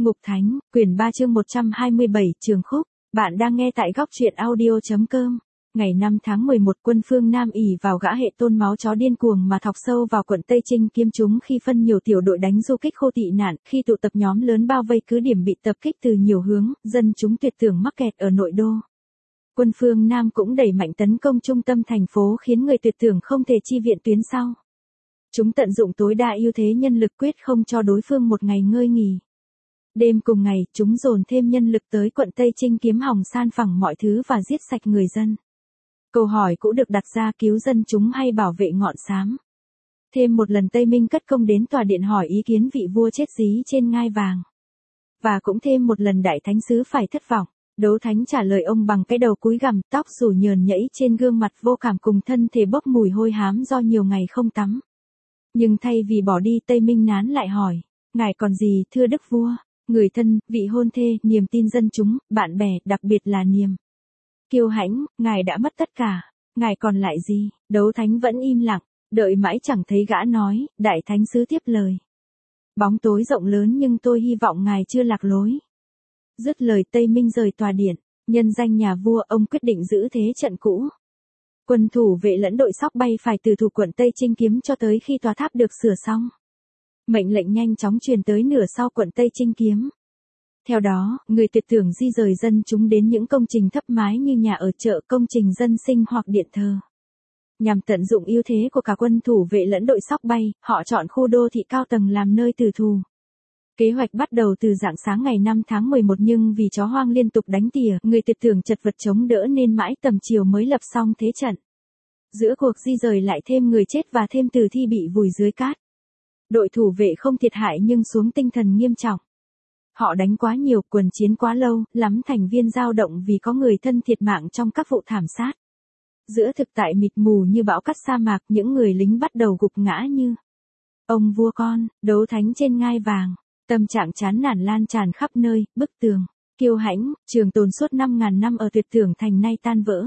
Ngục Thánh, quyển 3 chương 127, Trường Khúc. Bạn đang nghe tại góc truyện audio.com. Ngày 5 tháng 11, quân phương Nam ỷ vào gã hệ tôn máu chó điên cuồng mà thọc sâu vào quận Tây Trinh kiếm chúng khi phân nhiều tiểu đội đánh du kích Khô Tị Nạn, khi tụ tập nhóm lớn bao vây cứ điểm bị tập kích từ nhiều hướng, dân chúng tuyệt tưởng mắc kẹt ở nội đô. Quân phương Nam cũng đẩy mạnh tấn công trung tâm thành phố khiến người tuyệt tưởng không thể chi viện tuyến sau. Chúng tận dụng tối đa ưu thế nhân lực quyết không cho đối phương một ngày ngơi nghỉ. Đêm cùng ngày, chúng dồn thêm nhân lực tới quận Tây Trinh kiếm hòng san phẳng mọi thứ và giết sạch người dân. Câu hỏi cũng được đặt ra cứu dân chúng hay bảo vệ ngọn xám. Thêm một lần Tây Minh cất công đến tòa điện hỏi ý kiến vị vua chết dí trên ngai vàng. Và cũng thêm một lần đại thánh sứ phải thất vọng. Đấu thánh trả lời ông bằng cái đầu cúi gằm, tóc rủ nhờn nhẫy trên gương mặt vô cảm cùng thân thể bốc mùi hôi hám do nhiều ngày không tắm. Nhưng thay vì bỏ đi, Tây Minh nán lại hỏi, ngài còn gì thưa đức vua? Người thân, vị hôn thê, niềm tin dân chúng, bạn bè, đặc biệt là niềm kiêu hãnh, ngài đã mất tất cả, ngài còn lại gì? Đấu thánh vẫn im lặng, đợi mãi chẳng thấy gã nói, đại thánh sứ tiếp lời. Bóng tối rộng lớn nhưng tôi hy vọng ngài chưa lạc lối. Dứt lời Tây Minh rời tòa điện, nhân danh nhà vua ông quyết định giữ thế trận cũ. Quân thủ vệ lẫn đội sóc bay phải từ thủ quận Tây Trinh kiếm cho tới khi tòa tháp được sửa xong. Mệnh lệnh nhanh chóng truyền tới nửa sau quận Tây Trinh kiếm. Theo đó, người tuyệt tưởng di rời dân chúng đến những công trình thấp mái như nhà ở chợ, công trình dân sinh hoặc điện thờ. Nhằm tận dụng ưu thế của cả quân thủ vệ lẫn đội sóc bay, họ chọn khu đô thị cao tầng làm nơi tử thù. Kế hoạch bắt đầu từ rạng sáng ngày 5 tháng 11 nhưng vì chó hoang liên tục đánh tỉa, người tuyệt tưởng chật vật chống đỡ nên mãi tầm chiều mới lập xong thế trận. Giữa cuộc di rời lại thêm người chết và thêm tử thi bị vùi dưới cát. Đội thủ vệ không thiệt hại nhưng xuống tinh thần nghiêm trọng. Họ đánh quá nhiều, quần chiến quá lâu, lắm thành viên dao động vì có người thân thiệt mạng trong các vụ thảm sát. Giữa thực tại mịt mù như bão cát sa mạc, những người lính bắt đầu gục ngã như ông vua con, đấu thánh trên ngai vàng. Tâm trạng chán nản lan tràn khắp nơi, bức tường, kiêu hãnh, trường tồn suốt 5.000 năm ở tuyệt tưởng thành nay tan vỡ.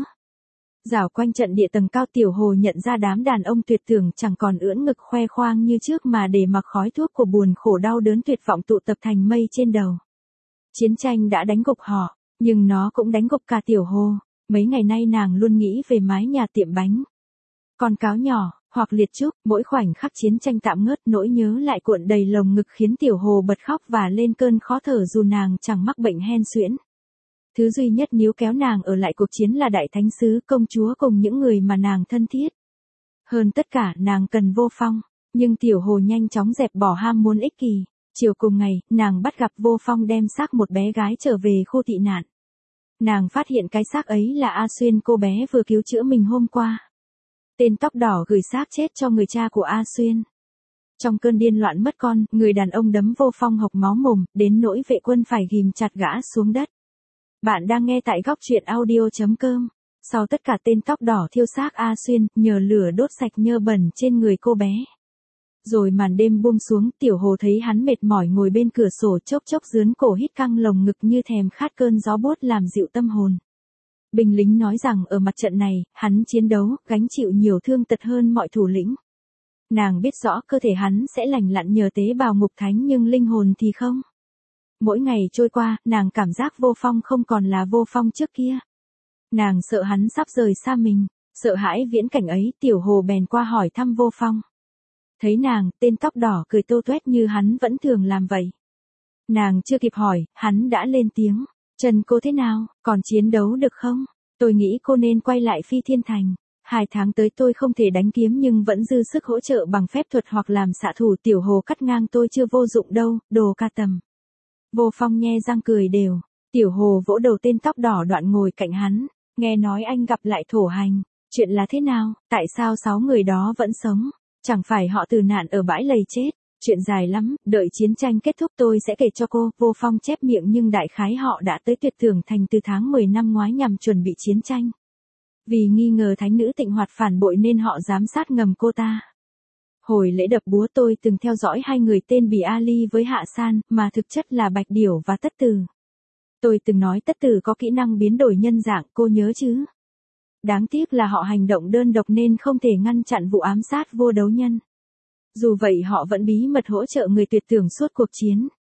Dạo quanh trận địa tầng cao, Tiểu Hồ nhận ra đám đàn ông tuyệt tưởng chẳng còn ưỡn ngực khoe khoang như trước mà để mặc khói thuốc của buồn khổ đau đớn tuyệt vọng tụ tập thành mây trên đầu. Chiến tranh đã đánh gục họ, nhưng nó cũng đánh gục cả Tiểu Hồ. Mấy ngày nay nàng luôn nghĩ về mái nhà tiệm bánh, con cáo nhỏ, hoặc liệt trúc, mỗi khoảnh khắc chiến tranh tạm ngớt nỗi nhớ lại cuộn đầy lồng ngực khiến Tiểu Hồ bật khóc và lên cơn khó thở dù nàng chẳng mắc bệnh hen suyễn. Thứ duy nhất níu kéo nàng ở lại cuộc chiến là đại thánh sứ, công chúa cùng những người mà nàng thân thiết. Hơn tất cả nàng cần Vô Phong, nhưng Tiểu Hồ nhanh chóng dẹp bỏ ham muốn ích kỷ. Chiều cùng ngày, nàng bắt gặp Vô Phong đem xác một bé gái trở về khu tị nạn. Nàng phát hiện cái xác ấy là A Xuyên, cô bé vừa cứu chữa mình hôm qua. Tên tóc đỏ gửi xác chết cho người cha của A Xuyên. Trong cơn điên loạn mất con, người đàn ông đấm Vô Phong hộc máu mồm, đến nỗi vệ quân phải ghim chặt gã xuống đất. Bạn đang nghe tại góc truyện audio.com. Sau tất cả, tên tóc đỏ thiêu xác A Xuyên, nhờ lửa đốt sạch nhơ bẩn trên người cô bé. Rồi màn đêm buông xuống, Tiểu Hồ thấy hắn mệt mỏi ngồi bên cửa sổ chốc chốc rướn cổ hít căng lồng ngực như thèm khát cơn gió buốt làm dịu tâm hồn. Binh lính nói rằng ở mặt trận này, hắn chiến đấu, gánh chịu nhiều thương tật hơn mọi thủ lĩnh. Nàng biết rõ cơ thể hắn sẽ lành lặn nhờ tế bào ngục thánh nhưng linh hồn thì không. Mỗi ngày trôi qua, nàng cảm giác Vô Phong không còn là Vô Phong trước kia. Nàng sợ hắn sắp rời xa mình, sợ hãi viễn cảnh ấy, Tiểu Hồ bèn qua hỏi thăm Vô Phong. Thấy nàng, tên tóc đỏ cười tô toét như hắn vẫn thường làm vậy. Nàng chưa kịp hỏi, hắn đã lên tiếng. Chân cô thế nào, còn chiến đấu được không? Tôi nghĩ cô nên quay lại Phi Thiên Thành. 2 tháng tới tôi không thể đánh kiếm nhưng vẫn dư sức hỗ trợ bằng phép thuật hoặc làm xạ thủ. Tiểu Hồ cắt ngang, tôi chưa vô dụng đâu, đồ ca tầm. Vô Phong nhe răng cười đều. Tiểu Hồ vỗ đầu tên tóc đỏ đoạn ngồi cạnh hắn. Nghe nói anh gặp lại thổ hành. Chuyện là thế nào? Tại sao 6 người đó vẫn sống? Chẳng phải họ tử nạn ở bãi lầy chết? Chuyện dài lắm, đợi chiến tranh kết thúc tôi sẽ kể cho cô. Vô Phong chép miệng nhưng đại khái họ đã tới tuyệt tưởng thành từ tháng 10 năm ngoái nhằm chuẩn bị chiến tranh. Vì nghi ngờ thánh nữ Tịnh Hoạt phản bội nên họ giám sát ngầm cô ta. Hồi lễ đập búa tôi từng theo dõi 2 người tên Bì Ali với Hạ San, mà thực chất là Bạch Điểu và Tất Tử. Tôi từng nói Tất Tử có kỹ năng biến đổi nhân dạng, cô nhớ chứ? Đáng tiếc là họ hành động đơn độc nên không thể ngăn chặn vụ ám sát vua đấu nhân. Dù vậy họ vẫn bí mật hỗ trợ người tuyệt tưởng suốt cuộc chiến.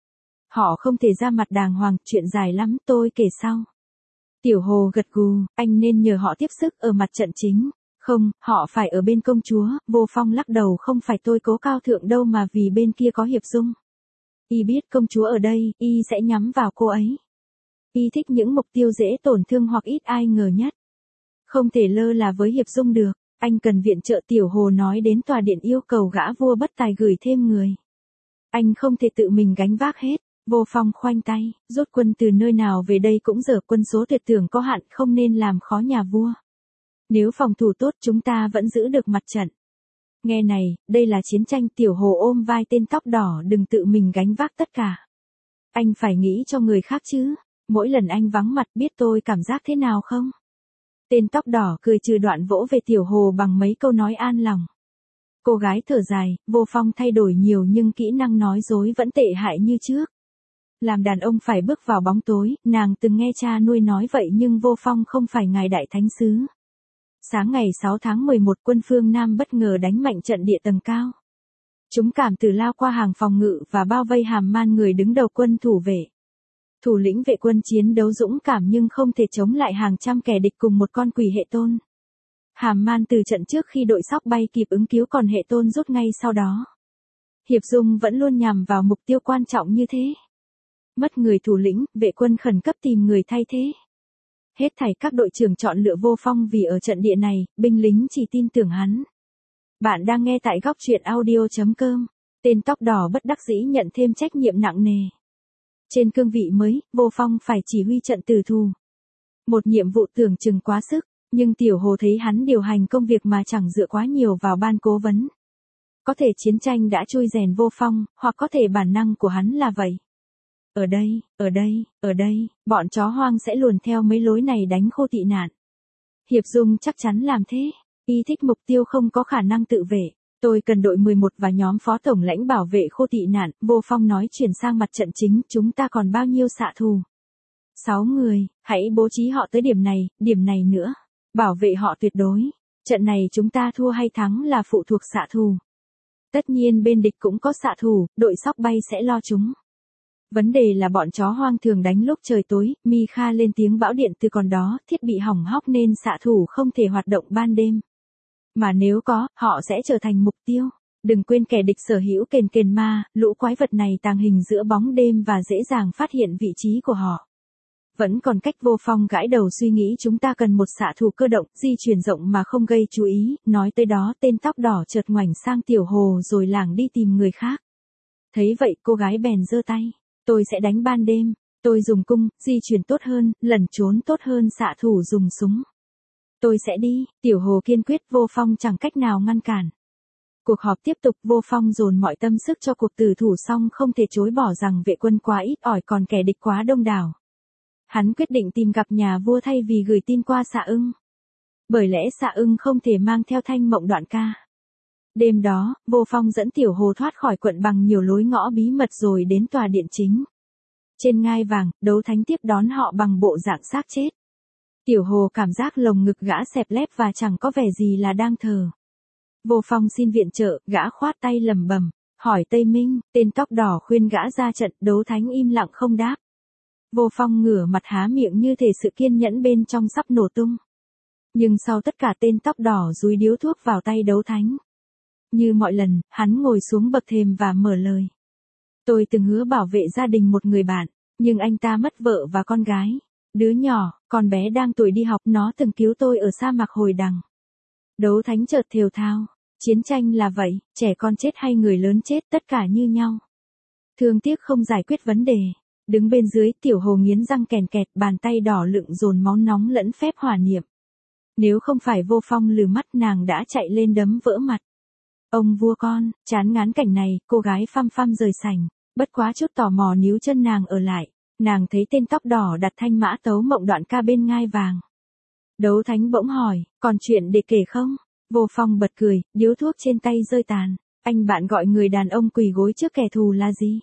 Họ không thể ra mặt đàng hoàng, chuyện dài lắm, tôi kể sau. Tiểu Hồ gật gù, anh nên nhờ họ tiếp sức ở mặt trận chính. Không, họ phải ở bên công chúa. Vô Phong lắc đầu, không phải tôi cố cao thượng đâu mà vì bên kia có Hiệp Dung. Y biết công chúa ở đây, Y sẽ nhắm vào cô ấy. Y thích những mục tiêu dễ tổn thương hoặc ít ai ngờ nhất. Không thể lơ là với Hiệp Dung được, anh cần viện trợ. Tiểu Hồ nói đến tòa điện yêu cầu gã vua bất tài gửi thêm người. Anh không thể tự mình gánh vác hết. Vô Phong khoanh tay, rút quân từ nơi nào về đây cũng dở, quân số tuyệt tưởng có hạn, không nên làm khó nhà vua. Nếu phòng thủ tốt chúng ta vẫn giữ được mặt trận. Nghe này, đây là chiến tranh. Tiểu Hồ ôm vai tên tóc đỏ, đừng tự mình gánh vác tất cả. Anh phải nghĩ cho người khác chứ. Mỗi lần anh vắng mặt biết tôi cảm giác thế nào không? Tên tóc đỏ cười trừ đoạn vỗ về Tiểu Hồ bằng mấy câu nói an lòng. Cô gái thở dài, Vô Phong thay đổi nhiều nhưng kỹ năng nói dối vẫn tệ hại như trước. Làm đàn ông phải bước vào bóng tối, nàng từng nghe cha nuôi nói vậy nhưng Vô Phong không phải ngài đại thánh sứ. Sáng ngày 6 tháng 11 quân phương Nam bất ngờ đánh mạnh trận địa tầng cao. Chúng cảm tử lao qua hàng phòng ngự và bao vây Hàm Man, người đứng đầu quân thủ vệ. Thủ lĩnh vệ quân chiến đấu dũng cảm nhưng không thể chống lại hàng trăm kẻ địch cùng một con quỷ hệ tôn. Hàm Man từ trận trước khi đội sóc bay kịp ứng cứu, còn hệ tôn rút ngay sau đó. Hiệp Dung vẫn luôn nhằm vào mục tiêu quan trọng như thế. Mất người thủ lĩnh, vệ quân khẩn cấp tìm người thay thế. Hết thảy các đội trưởng chọn lựa Vô Phong vì ở trận địa này, binh lính chỉ tin tưởng hắn. Bạn đang nghe tại góc truyện audio.com. Tên tóc đỏ bất đắc dĩ nhận thêm trách nhiệm nặng nề. Trên cương vị mới, Vô Phong phải chỉ huy trận tử thù. Một nhiệm vụ tưởng chừng quá sức, nhưng Tiểu Hồ thấy hắn điều hành công việc mà chẳng dựa quá nhiều vào ban cố vấn. Có thể chiến tranh đã chui rèn Vô Phong, hoặc có thể bản năng của hắn là vậy. Ở đây, bọn chó hoang sẽ luồn theo mấy lối này đánh khô tị nạn. Hiệp Dung chắc chắn làm thế. Y thích mục tiêu không có khả năng tự vệ. Tôi cần đội 11 và nhóm phó tổng lãnh bảo vệ khô tị nạn. Vô Phong nói chuyển sang mặt trận chính. Chúng ta còn bao nhiêu xạ thủ? 6 người, hãy bố trí họ tới điểm này nữa. Bảo vệ họ tuyệt đối. Trận này chúng ta thua hay thắng là phụ thuộc xạ thủ. Tất nhiên bên địch cũng có xạ thủ, đội sóc bay sẽ lo chúng. Vấn đề là bọn chó hoang thường đánh lúc trời tối. Mikha lên tiếng, bão điện từ còn đó, thiết bị hỏng hóc nên xạ thủ không thể hoạt động ban đêm. Mà nếu có, họ sẽ trở thành mục tiêu. Đừng quên kẻ địch sở hữu kền ma, lũ quái vật này tàng hình giữa bóng đêm và dễ dàng phát hiện vị trí của họ. Vẫn còn cách. Vô Phong gãi đầu suy nghĩ, chúng ta cần một xạ thủ cơ động, di chuyển rộng mà không gây chú ý. Nói tới đó tên tóc đỏ chợt ngoảnh sang Tiểu Hồ rồi lảng đi tìm người khác. Thấy vậy cô gái bèn giơ tay. Tôi sẽ đánh ban đêm, tôi dùng cung, di chuyển tốt hơn, lẩn trốn tốt hơn xạ thủ dùng súng. Tôi sẽ đi, Tiểu Hồ kiên quyết. Vô Phong chẳng cách nào ngăn cản. Cuộc họp tiếp tục. Vô Phong dồn mọi tâm sức cho cuộc tử thủ, xong không thể chối bỏ rằng vệ quân quá ít ỏi còn kẻ địch quá đông đảo. Hắn quyết định tìm gặp nhà vua thay vì gửi tin qua Xạ Ưng. Bởi lẽ Xạ Ưng không thể mang theo Thanh Mộng Đoạn Ca. Đêm đó, Vô Phong dẫn Tiểu Hồ thoát khỏi quận bằng nhiều lối ngõ bí mật rồi đến tòa điện chính. Trên ngai vàng, Đấu Thánh tiếp đón họ bằng bộ dạng xác chết. Tiểu Hồ cảm giác lồng ngực gã xẹp lép và chẳng có vẻ gì là đang thờ. Vô Phong xin viện trợ, gã khoát tay lẩm bẩm, hỏi Tây Minh. Tên tóc đỏ khuyên gã ra trận. Đấu Thánh im lặng không đáp. Vô Phong ngửa mặt há miệng như thể sự kiên nhẫn bên trong sắp nổ tung. Nhưng sau tất cả tên tóc đỏ dúi điếu thuốc vào tay Đấu Thánh. Như mọi lần, hắn ngồi xuống bậc thềm và mở lời. Tôi từng hứa bảo vệ gia đình một người bạn, nhưng anh ta mất vợ và con gái. Đứa nhỏ, con bé đang tuổi đi học, nó từng cứu tôi ở sa mạc hồi đằng. Đấu Thánh chợt thều thào. Chiến tranh là vậy, trẻ con chết hay người lớn chết tất cả như nhau. Thương tiếc không giải quyết vấn đề. Đứng bên dưới, Tiểu Hồ nghiến răng kèn kẹt, bàn tay đỏ lựng dồn máu nóng lẫn phép hỏa niệm. Nếu không phải Vô Phong lừ mắt, nàng đã chạy lên đấm vỡ mặt. Ông vua con, chán ngán cảnh này, cô gái phăm phăm rời sảnh. Bất quá chút tò mò níu chân nàng ở lại. Nàng thấy tên tóc đỏ đặt Thanh Mã Tấu Mộng Đoạn Ca bên ngai vàng. Đấu Thánh bỗng hỏi, còn chuyện để kể không? Vô Phong bật cười, điếu thuốc trên tay rơi tàn. Anh bạn gọi người đàn ông quỳ gối trước kẻ thù là gì?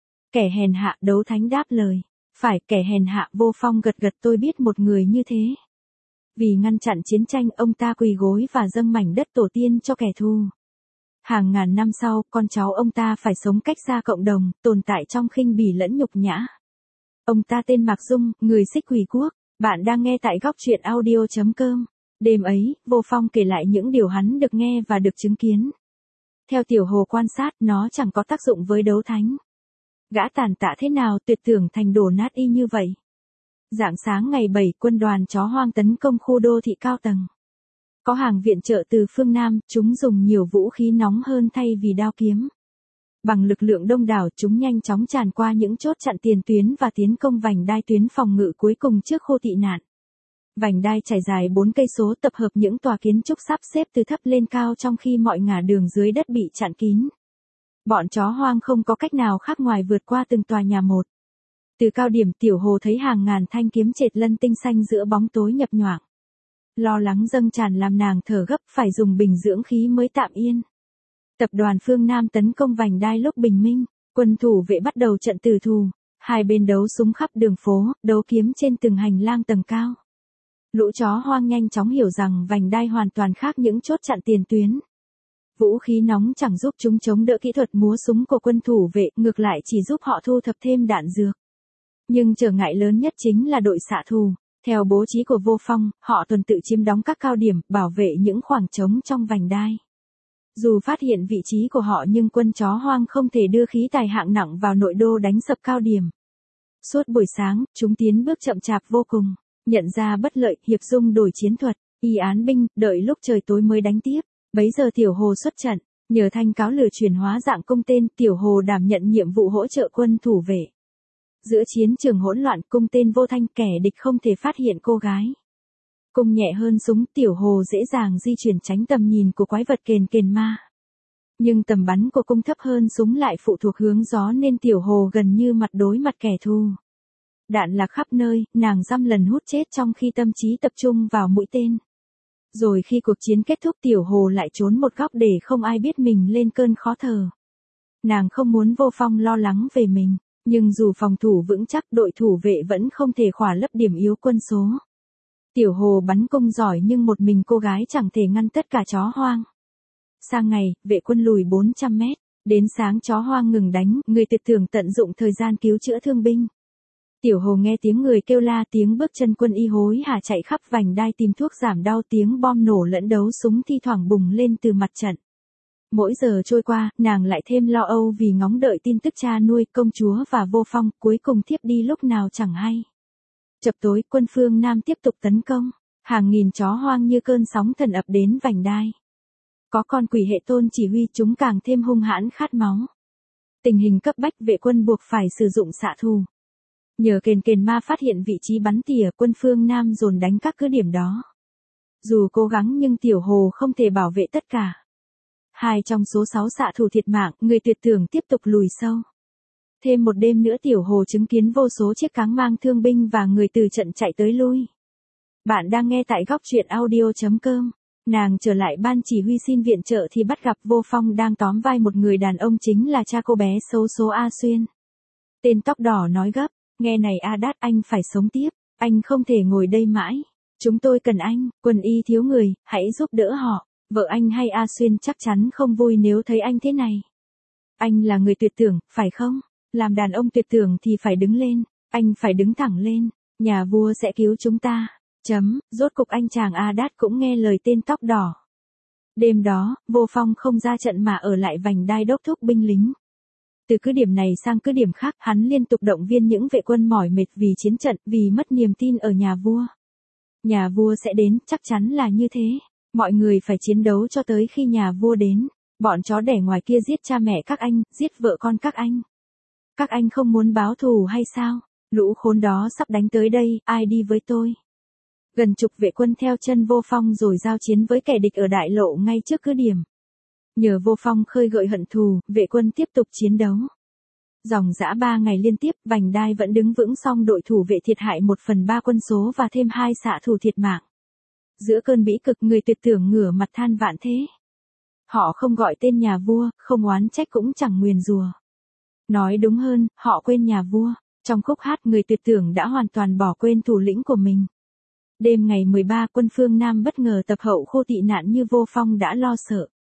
Kẻ hèn hạ. Đấu Thánh đáp lời. Phải, kẻ hèn hạ. Vô Phong gật gật, tôi biết một người như thế. Vì ngăn chặn chiến tranh, ông ta quỳ gối và dâng mảnh đất tổ tiên cho kẻ thù. Hàng ngàn năm sau, con cháu ông ta phải sống cách xa cộng đồng, tồn tại trong khinh bỉ lẫn nhục nhã. Ông ta tên Mạc Dung, người Xích Quỷ Quốc. Bạn đang nghe tại góc truyện audio.com. Đêm ấy, Vô Phong kể lại những điều hắn được nghe và được chứng kiến. Theo Tiểu Hồ quan sát, nó chẳng có tác dụng với đấu thánh. Gã tàn tạ thế nào tuyệt tưởng thành đổ nát y như vậy. Rạng sáng ngày 7, quân đoàn chó hoang tấn công khu đô thị cao tầng. Có hàng viện trợ từ phương Nam, chúng dùng nhiều vũ khí nóng hơn thay vì đao kiếm. Bằng lực lượng đông đảo, chúng nhanh chóng tràn qua những chốt chặn tiền tuyến và tiến công vành đai tuyến phòng ngự cuối cùng trước khu tị nạn. Vành đai trải dài 4 cây số, tập hợp những tòa kiến trúc sắp xếp từ thấp lên cao trong khi mọi ngả đường dưới đất bị chặn kín. Bọn chó hoang không có cách nào khác ngoài vượt qua từng tòa nhà một. Từ cao điểm, Tiểu Hồ thấy hàng ngàn thanh kiếm chệt lân tinh xanh giữa bóng tối nhập nhoạng. Lo lắng dâng tràn làm nàng thở gấp, phải dùng bình dưỡng khí mới tạm yên. Tập đoàn phương Nam tấn công vành đai lúc bình minh, quân thủ vệ bắt đầu trận tử thủ, hai bên đấu súng khắp đường phố, đấu kiếm trên từng hành lang tầng cao. Lũ chó hoang nhanh chóng hiểu rằng vành đai hoàn toàn khác những chốt chặn tiền tuyến. Vũ khí nóng chẳng giúp chúng chống đỡ kỹ thuật múa súng của quân thủ vệ, ngược lại chỉ giúp họ thu thập thêm đạn dược. Nhưng trở ngại lớn nhất chính là đội xạ thủ. Theo bố trí của Vô Phong, họ tuần tự chiếm đóng các cao điểm, bảo vệ những khoảng trống trong vành đai. Dù phát hiện vị trí của họ nhưng quân chó hoang không thể đưa khí tài hạng nặng vào nội đô đánh sập cao điểm. Suốt buổi sáng, chúng tiến bước chậm chạp vô cùng. Nhận ra bất lợi, Hiệp Dung đổi chiến thuật, y án binh, đợi lúc trời tối mới đánh tiếp. Bấy giờ Tiểu Hồ xuất trận, nhờ thanh cáo lửa chuyển hóa dạng cung tên, Tiểu Hồ đảm nhận nhiệm vụ hỗ trợ quân thủ vệ. Giữa chiến trường hỗn loạn, cung tên vô thanh, kẻ địch không thể phát hiện cô gái. Cung nhẹ hơn súng, Tiểu Hồ dễ dàng di chuyển tránh tầm nhìn của quái vật kền ma. Nhưng tầm bắn của cung thấp hơn súng lại phụ thuộc hướng gió nên Tiểu Hồ gần như mặt đối mặt kẻ thù. Đạn lạc khắp nơi, nàng dăm lần hút chết trong khi tâm trí tập trung vào mũi tên. Rồi khi cuộc chiến kết thúc, Tiểu Hồ lại trốn một góc để không ai biết mình lên cơn khó thở. Nàng không muốn Vô Phong lo lắng về mình, nhưng dù phòng thủ vững chắc, đội thủ vệ vẫn không thể khỏa lấp điểm yếu quân số. Tiểu Hồ bắn cung giỏi nhưng một mình cô gái chẳng thể ngăn tất cả chó hoang. Sang ngày, vệ quân lùi 400 mét, đến sáng chó hoang ngừng đánh, người tuyệt tưởng tận dụng thời gian cứu chữa thương binh. Tiểu Hồ nghe tiếng người kêu la, tiếng bước chân quân y hối hả chạy khắp vành đai tìm thuốc giảm đau, tiếng bom nổ lẫn đấu súng thi thoảng bùng lên từ mặt trận. Mỗi giờ trôi qua, nàng lại thêm lo âu vì ngóng đợi tin tức cha nuôi, công chúa và Vô Phong, cuối cùng thiếp đi lúc nào chẳng hay. Chập tối, quân phương Nam tiếp tục tấn công, hàng nghìn chó hoang như cơn sóng thần ập đến vành đai. Có con quỷ hệ tôn chỉ huy, chúng càng thêm hung hãn khát máu. Tình hình cấp bách, vệ quân buộc phải sử dụng xạ thủ. Nhờ kền ma phát hiện vị trí bắn tỉa, quân phương Nam dồn đánh các cứ điểm đó. Dù cố gắng nhưng Tiểu Hồ không thể bảo vệ tất cả. 2 trong số 6 xạ thủ thiệt mạng, người tuyệt tưởng tiếp tục lùi sâu. Thêm một đêm nữa, Tiểu Hồ chứng kiến vô số chiếc cáng mang thương binh và người từ trận chạy tới lui. Bạn đang nghe tại góc truyện audio.com. Nàng trở lại ban chỉ huy xin viện trợ thì bắt gặp Vô Phong đang tóm vai một người đàn ông, chính là cha cô bé xấu số A Xuyên. Tên tóc đỏ nói gấp, nghe này A Đát, anh phải sống tiếp, anh không thể ngồi đây mãi. Chúng tôi cần anh, quân y thiếu người, hãy giúp đỡ họ. Vợ anh hay A Xuyên chắc chắn không vui nếu thấy anh thế này. Anh là người tuyệt tưởng, phải không? Làm đàn ông tuyệt tưởng thì phải đứng lên, anh phải đứng thẳng lên, nhà vua sẽ cứu chúng ta. Rốt cục anh chàng A Đát cũng nghe lời tên tóc đỏ. Đêm đó, Vô Phong không ra trận mà ở lại vành đai đốc thúc binh lính. Từ cứ điểm này sang cứ điểm khác, hắn liên tục động viên những vệ quân mỏi mệt vì chiến trận, vì mất niềm tin ở nhà vua. Nhà vua sẽ đến, chắc chắn là như thế. Mọi người phải chiến đấu cho tới khi nhà vua đến. Bọn chó đẻ ngoài kia giết cha mẹ các anh, giết vợ con các anh. Các anh không muốn báo thù hay sao? Lũ khốn đó sắp đánh tới đây, ai đi với tôi? Gần chục vệ quân theo chân Vô Phong rồi giao chiến với kẻ địch ở đại lộ ngay trước cứ điểm. Nhờ Vô Phong khơi gợi hận thù, vệ quân tiếp tục chiến đấu. Dòng dã 3 ngày liên tiếp, vành đai vẫn đứng vững, song đội thủ vệ thiệt hại 1/3 quân số và thêm 2 xạ thủ thiệt mạng. Giữa cơn bĩ cực, người tuyệt tưởng ngửa mặt than vãn thế. Họ không gọi tên nhà vua, không oán trách cũng chẳng nguyền rủa. Nói đúng hơn, họ quên nhà vua. Trong khúc hát, người tuyệt tưởng đã hoàn toàn bỏ quên thủ lĩnh của mình. Đêm ngày 13, quân phương Nam bất ngờ tập hậu khu tị nạn như Vô Phong đã lo sợ.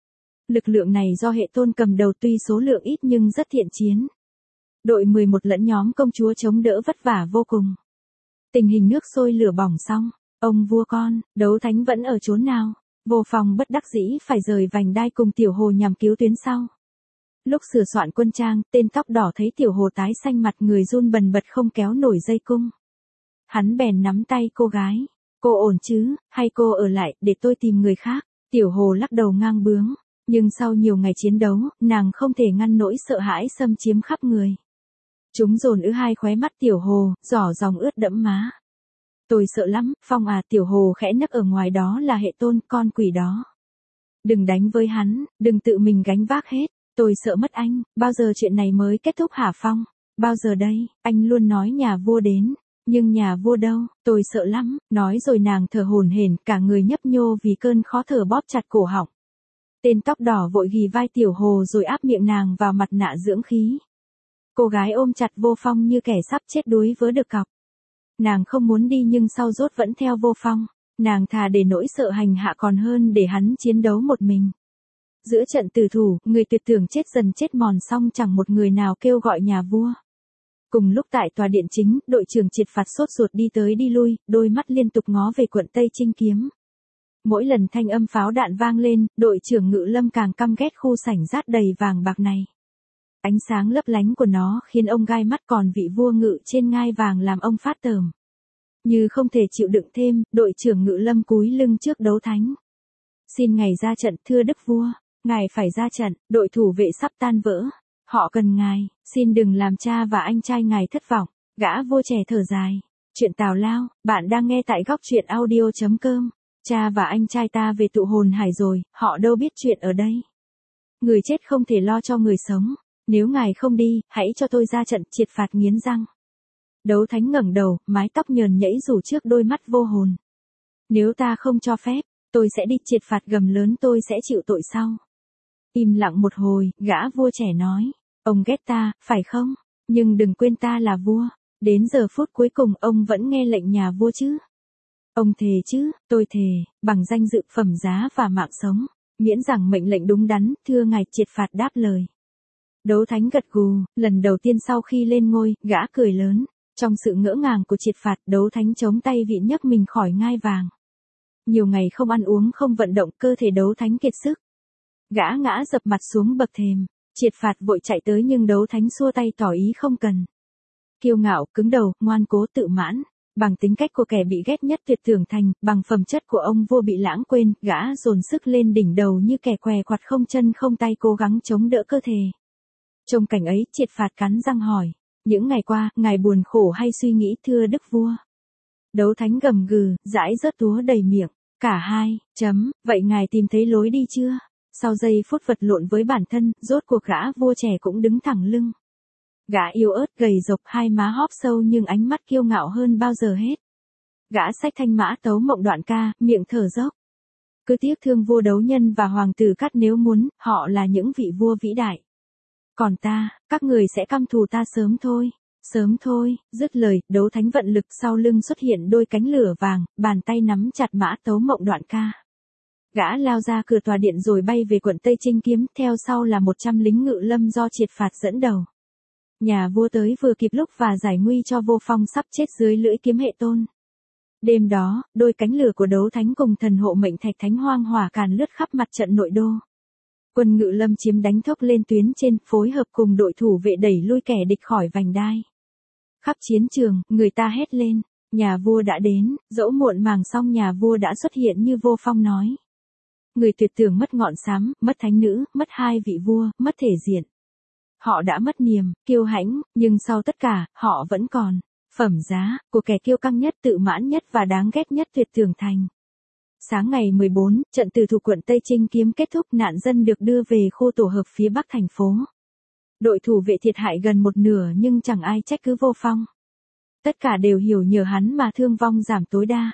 Lực lượng này do hệ tôn cầm đầu tuy số lượng ít nhưng rất thiện chiến. Đội 11 lẫn nhóm công chúa chống đỡ vất vả vô cùng. Tình hình nước sôi lửa bỏng xong, ông vua con, Đấu Thánh vẫn ở chốn nào? Vô Phong bất đắc dĩ phải rời vành đai cùng Tiểu Hồ nhằm cứu tuyến sau. Lúc sửa soạn quân trang, tên tóc đỏ thấy Tiểu Hồ tái xanh mặt người run bần bật không kéo nổi dây cung. Hắn bèn nắm tay cô gái. Cô ổn chứ, hay cô ở lại để tôi tìm người khác? Tiểu Hồ lắc đầu ngang bướng. Nhưng sau nhiều ngày chiến đấu, nàng không thể ngăn nỗi sợ hãi xâm chiếm khắp người. Chúng dồn ứ hai khóe mắt Tiểu Hồ, giỏ dòng ướt đẫm má. Tôi sợ lắm, Phong à. Tiểu Hồ khẽ nấc, ở ngoài đó là hệ tôn, con quỷ đó. Đừng đánh với hắn, đừng tự mình gánh vác hết. Tôi sợ mất anh, bao giờ chuyện này mới kết thúc hả Phong? Bao giờ đây? Anh luôn nói nhà vua đến, nhưng nhà vua đâu? Tôi sợ lắm. Nói rồi nàng thở hổn hển, cả người nhấp nhô vì cơn khó thở bóp chặt cổ họng. Tên tóc đỏ vội ghì vai Tiểu Hồ rồi áp miệng nàng vào mặt nạ dưỡng khí. Cô gái ôm chặt Vô Phong như kẻ sắp chết đuối vớ được cọc. Nàng không muốn đi nhưng sau rốt vẫn theo Vô Phong. Nàng thà để nỗi sợ hành hạ còn hơn để hắn chiến đấu một mình. Giữa trận tử thủ, người tuyệt tưởng chết dần chết mòn xong chẳng một người nào kêu gọi nhà vua. Cùng lúc tại tòa điện chính, đội trưởng Triệt Phạt sốt ruột đi tới đi lui, đôi mắt liên tục ngó về quận Tây Trinh Kiếm. Mỗi lần thanh âm pháo đạn vang lên, đội trưởng Ngự Lâm càng căm ghét khu sảnh rát đầy vàng bạc này. Ánh sáng lấp lánh của nó khiến ông gai mắt, còn vị vua ngự trên ngai vàng làm ông phát tởm. Như không thể chịu đựng thêm, đội trưởng Ngự Lâm cúi lưng trước Đấu Thánh. Xin ngài ra trận, thưa đức vua. Ngài phải ra trận, đội thủ vệ sắp tan vỡ. Họ cần ngài, xin đừng làm cha và anh trai ngài thất vọng. Gã vua trẻ thở dài. Chuyện tào lao, bạn đang nghe tại góc truyện audio.com. Cha và anh trai ta về tụ hồn hải rồi, họ đâu biết chuyện ở đây. Người chết không thể lo cho người sống. Nếu ngài không đi, hãy cho tôi ra trận. Triệt Phạt nghiến răng. Đấu Thánh ngẩng đầu, mái tóc nhờn nhẫy rủ trước đôi mắt vô hồn. Nếu ta không cho phép, tôi sẽ đi. Triệt Phạt gầm lớn, tôi sẽ chịu tội sau. Im lặng một hồi, gã vua trẻ nói. Ông ghét ta, phải không? Nhưng đừng quên ta là vua. Đến giờ phút cuối cùng ông vẫn nghe lệnh nhà vua chứ? Ông thề chứ? Tôi thề, bằng danh dự, phẩm giá và mạng sống. Miễn rằng mệnh lệnh đúng đắn, thưa ngài. Triệt Phạt đáp lời. Đấu Thánh gật gù, lần đầu tiên sau khi lên ngôi, gã cười lớn. Trong sự ngỡ ngàng của Triệt Phạt, Đấu Thánh chống tay vịn nhấc mình khỏi ngai vàng. Nhiều ngày không ăn uống không vận động, cơ thể Đấu Thánh kiệt sức. Gã ngã dập mặt xuống bậc thềm. Triệt Phạt vội chạy tới nhưng Đấu Thánh xua tay tỏ ý không cần. Kiêu ngạo, cứng đầu, ngoan cố, tự mãn. Bằng tính cách của kẻ bị ghét nhất Tuyệt Tưởng Thành, bằng phẩm chất của ông vua bị lãng quên, gã dồn sức lên đỉnh đầu như kẻ què quặt không chân không tay cố gắng chống đỡ cơ thể. Trong cảnh ấy, Triệt Phạt cắn răng hỏi. Những ngày qua, ngài buồn khổ hay suy nghĩ, thưa đức vua? Đấu Thánh gầm gừ, dãi rớt túa đầy miệng. Cả hai, vậy ngài tìm thấy lối đi chưa? Sau giây phút vật lộn với bản thân, rốt cuộc gã vua trẻ cũng đứng thẳng lưng. Gã yếu ớt gầy rộc, hai má hóp sâu nhưng ánh mắt kiêu ngạo hơn bao giờ hết. Gã xách thanh mã tấu mộng đoạn ca, miệng thở dốc. Cứ tiếc thương vua Đấu Nhân và hoàng tử Cát, nếu muốn, họ là những vị vua vĩ đại. Còn ta, các người sẽ căm thù ta sớm thôi. Sớm thôi. Dứt lời, Đấu Thánh vận lực, sau lưng xuất hiện đôi cánh lửa vàng, bàn tay nắm chặt mã tấu mộng đoạn ca. Gã lao ra cửa tòa điện rồi bay về quận Tây Trinh Kiếm, theo sau là 100 lính Ngự Lâm do Triệt Phạt dẫn đầu. Nhà vua tới vừa kịp lúc và giải nguy cho Vô Phong sắp chết dưới lưỡi kiếm hệ tôn. Đêm đó, đôi cánh lửa của Đấu Thánh cùng thần hộ mệnh Thạch Thánh hoang hỏa càn lướt khắp mặt trận nội đô. Quân Ngự Lâm chiếm đánh thốc lên tuyến trên, phối hợp cùng đội thủ vệ đẩy lui kẻ địch khỏi vành đai. Khắp chiến trường, người ta hét lên, nhà vua đã đến. Dẫu muộn màng xong nhà vua đã xuất hiện như Vô Phong nói. Người tuyệt tưởng mất ngọn sám, mất thánh nữ, mất hai vị vua, mất thể diện. Họ đã mất niềm, kiêu hãnh, nhưng sau tất cả, họ vẫn còn. Phẩm giá, của kẻ kiêu căng nhất, tự mãn nhất và đáng ghét nhất Tuyệt Tưởng Thành. Sáng ngày 14, trận tử thủ quận Tây Trinh Kiếm kết thúc, nạn dân được đưa về khu tổ hợp phía bắc thành phố. Đội thủ vệ thiệt hại gần một nửa nhưng chẳng ai trách cứ Vô Phong. Tất cả đều hiểu nhờ hắn mà thương vong giảm tối đa.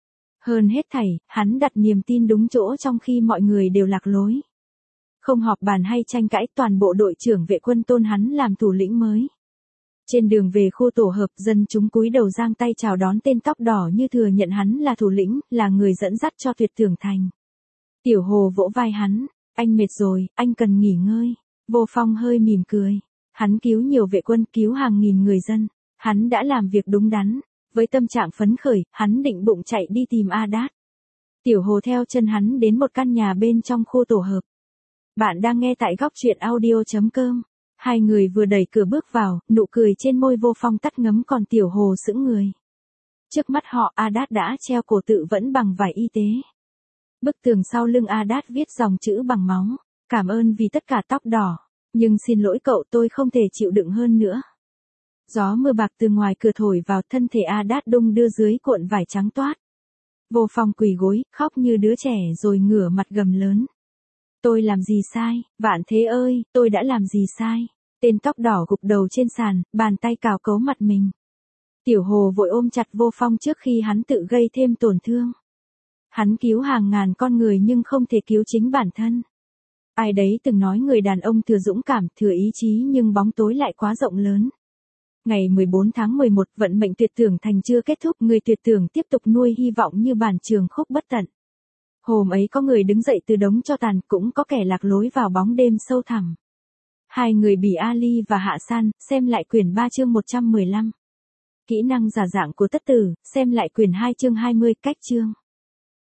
Hơn hết thảy, hắn đặt niềm tin đúng chỗ trong khi mọi người đều lạc lối. Không họp bàn hay tranh cãi, toàn bộ đội trưởng vệ quân tôn hắn làm thủ lĩnh mới. Trên đường về khu tổ hợp, dân chúng cúi đầu giang tay chào đón tên tóc đỏ như thừa nhận hắn là thủ lĩnh, là người dẫn dắt cho Tuyệt Tưởng Thành. Tiểu Hồ vỗ vai hắn. Anh mệt rồi, anh cần nghỉ ngơi. Vô Phong hơi mỉm cười. Hắn cứu nhiều vệ quân, cứu hàng nghìn người dân. Hắn đã làm việc đúng đắn. Với tâm trạng phấn khởi, hắn định bụng chạy đi tìm Adat. Tiểu Hồ theo chân hắn đến một căn nhà bên trong khu tổ hợp. Bạn đang nghe tại góc truyện audio.com. Hai người vừa đẩy cửa bước vào, nụ cười trên môi Vô Phong tắt ngấm còn Tiểu Hồ sững người. Trước mắt họ Adat đã treo cổ tự vẫn bằng vải y tế. Bức tường sau lưng Adat viết dòng chữ bằng máu. Cảm ơn vì tất cả tóc đỏ. Nhưng xin lỗi cậu, tôi không thể chịu đựng hơn nữa. Gió mưa bạc từ ngoài cửa thổi vào, thân thể Adat đung đưa dưới cuộn vải trắng toát. Vô Phong quỳ gối, khóc như đứa trẻ rồi ngửa mặt gầm lớn. Tôi làm gì sai, Vạn Thế ơi, tôi đã làm gì sai? Tên tóc đỏ gục đầu trên sàn, bàn tay cào cấu mặt mình. Tiểu Hồ vội ôm chặt Vô Phong trước khi hắn tự gây thêm tổn thương. Hắn cứu hàng ngàn con người nhưng không thể cứu chính bản thân. Ai đấy từng nói người đàn ông thừa dũng cảm, thừa ý chí nhưng bóng tối lại quá rộng lớn. Ngày 14 tháng 11, vận mệnh tuyệt tưởng thành chưa kết thúc, người tuyệt tưởng tiếp tục nuôi hy vọng như bản trường khúc bất tận. Hôm ấy có người đứng dậy từ đống tro tàn, cũng có kẻ lạc lối vào bóng đêm sâu thẳm. Hai người Bỉ Ali và Hạ San, xem lại quyển 3 chương 115. Kỹ năng giả dạng của Tất Tử, xem lại quyển 2 chương 20, cách chương.